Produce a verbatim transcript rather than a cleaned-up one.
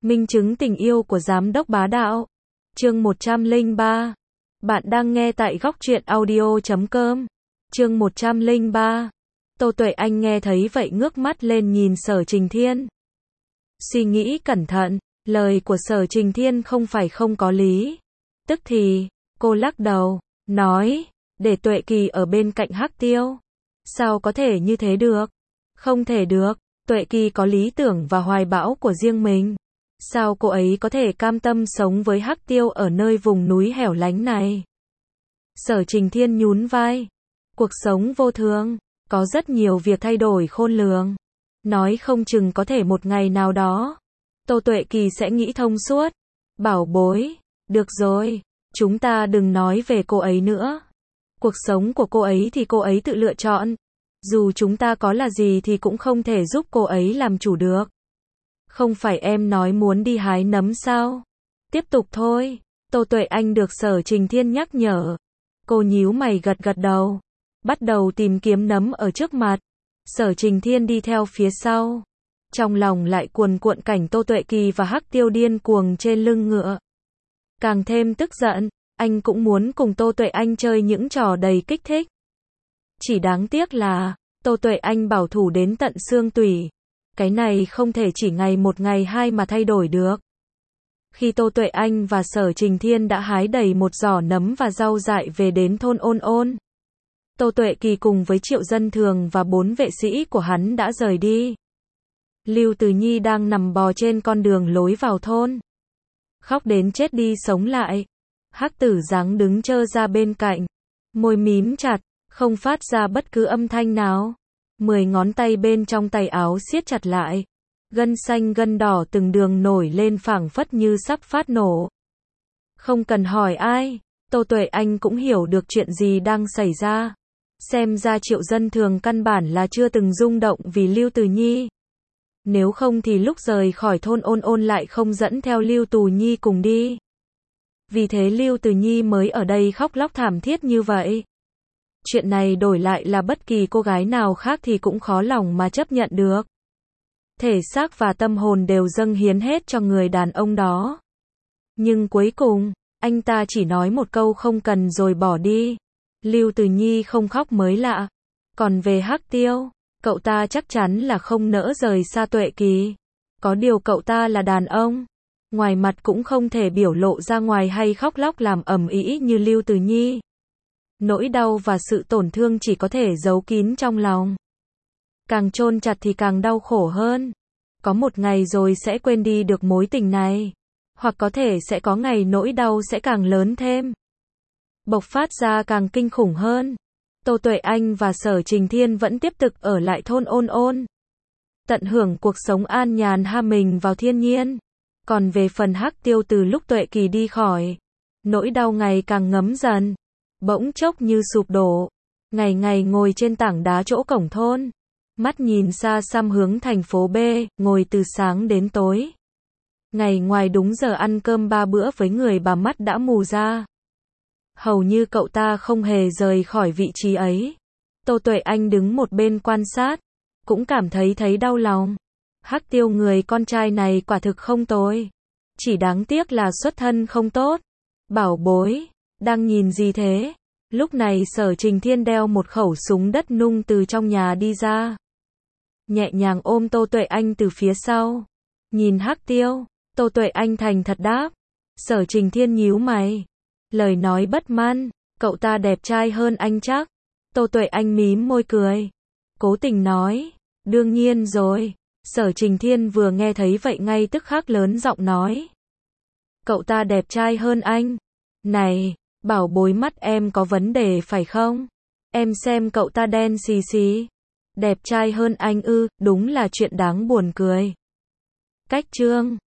Minh chứng tình yêu của giám đốc bá đạo. Chương một trăm lẻ ba. Bạn đang nghe tại góc truyện audio chấm com. Chương một trăm lẻ ba. Tô Tuệ Anh nghe thấy vậy ngước mắt lên nhìn Sở Trình Thiên. Suy nghĩ cẩn thận, lời của Sở Trình Thiên không phải không có lý. Tức thì, cô lắc đầu, nói, để Tuệ Kỳ ở bên cạnh Hắc Tiêu. Sao có thể như thế được? Không thể được, Tuệ Kỳ có lý tưởng và hoài bão của riêng mình. Sao cô ấy có thể cam tâm sống với Hắc Tiêu ở nơi vùng núi hẻo lánh này? Sở Trình Thiên nhún vai. Cuộc sống vô thường, có rất nhiều việc thay đổi khôn lường. Nói không chừng có thể một ngày nào đó, Tô Tuệ Kỳ sẽ nghĩ thông suốt. Bảo bối, được rồi, chúng ta đừng nói về cô ấy nữa. Cuộc sống của cô ấy thì cô ấy tự lựa chọn. Dù chúng ta có là gì thì cũng không thể giúp cô ấy làm chủ được. Không phải em nói muốn đi hái nấm sao? Tiếp tục thôi. Tô Tuệ Anh được Sở Trình Thiên nhắc nhở. Cô nhíu mày gật gật đầu. Bắt đầu tìm kiếm nấm ở trước mặt. Sở Trình Thiên đi theo phía sau. Trong lòng lại cuồn cuộn cảnh Tô Tuệ Kỳ và Hắc Tiêu điên cuồng trên lưng ngựa. Càng thêm tức giận, anh cũng muốn cùng Tô Tuệ Anh chơi những trò đầy kích thích. Chỉ đáng tiếc là, Tô Tuệ Anh bảo thủ đến tận xương tủy. Cái này không thể chỉ ngày một ngày hai mà thay đổi được. Khi Tô Tuệ Anh và Sở Trình Thiên đã hái đầy một giỏ nấm và rau dại về đến thôn Ôn Ôn, Tô Tuệ Kỳ cùng với Triệu Dân Thường và bốn vệ sĩ của hắn đã rời đi. Lưu Từ Nhi đang nằm bò trên con đường lối vào thôn. Khóc đến chết đi sống lại. Hắc Tử Giáng đứng trơ ra bên cạnh. Môi mím chặt, không phát ra bất cứ âm thanh nào. Mười ngón tay bên trong tay áo siết chặt lại. Gân xanh gân đỏ từng đường nổi lên phảng phất như sắp phát nổ. Không cần hỏi ai, Tô Tuệ Anh cũng hiểu được chuyện gì đang xảy ra. Xem ra Triệu Dân Thường căn bản là chưa từng rung động vì Lưu Từ Nhi. Nếu không thì lúc rời khỏi thôn Ôn Ôn lại không dẫn theo Lưu Từ Nhi cùng đi. Vì thế Lưu Từ Nhi mới ở đây khóc lóc thảm thiết như vậy. Chuyện này đổi lại là bất kỳ cô gái nào khác thì cũng khó lòng mà chấp nhận được. Thể xác và tâm hồn đều dâng hiến hết cho người đàn ông đó. Nhưng cuối cùng, anh ta chỉ nói một câu không cần rồi bỏ đi. Lưu Từ Nhi không khóc mới lạ. Còn về Hắc Tiêu, cậu ta chắc chắn là không nỡ rời xa Tuệ Kỳ. Có điều cậu ta là đàn ông. Ngoài mặt cũng không thể biểu lộ ra ngoài hay khóc lóc làm ầm ĩ như Lưu Từ Nhi. Nỗi đau và sự tổn thương chỉ có thể giấu kín trong lòng. Càng chôn chặt thì càng đau khổ hơn. Có một ngày rồi sẽ quên đi được mối tình này. Hoặc có thể sẽ có ngày nỗi đau sẽ càng lớn thêm. Bộc phát ra càng kinh khủng hơn. Tô Tuệ Anh và Sở Trình Thiên vẫn tiếp tục ở lại thôn Ôn Ôn. Tận hưởng cuộc sống an nhàn ha mình vào thiên nhiên. Còn về phần Hắc Tiêu từ lúc Tuệ Kỳ đi khỏi, nỗi đau ngày càng ngấm dần. Bỗng chốc như sụp đổ. Ngày ngày ngồi trên tảng đá chỗ cổng thôn. Mắt nhìn xa xăm hướng thành phố B, ngồi từ sáng đến tối. Ngày ngoài đúng giờ ăn cơm ba bữa với người bà mắt đã mù ra. Hầu như cậu ta không hề rời khỏi vị trí ấy. Tô Tuệ Anh đứng một bên quan sát, cũng cảm thấy thấy đau lòng. Hắc Tiêu người con trai này quả thực không tồi. Chỉ đáng tiếc là xuất thân không tốt. Bảo bối, đang nhìn gì thế? Lúc này Sở Trình Thiên đeo một khẩu súng đất nung từ trong nhà đi ra. Nhẹ nhàng ôm Tô Tuệ Anh từ phía sau. Nhìn Hắc Tiêu, Tô Tuệ Anh thành thật đáp. Sở Trình Thiên nhíu mày. Lời nói bất mãn, cậu ta đẹp trai hơn anh chắc. Tô Tuệ Anh mím môi cười. Cố tình nói, đương nhiên rồi. Sở Trình Thiên vừa nghe thấy vậy ngay tức khắc lớn giọng nói. Cậu ta đẹp trai hơn anh. Này, bảo bối mắt em có vấn đề phải không? Em xem cậu ta đen xì xì. Đẹp trai hơn anh ư, đúng là chuyện đáng buồn cười. Cách chương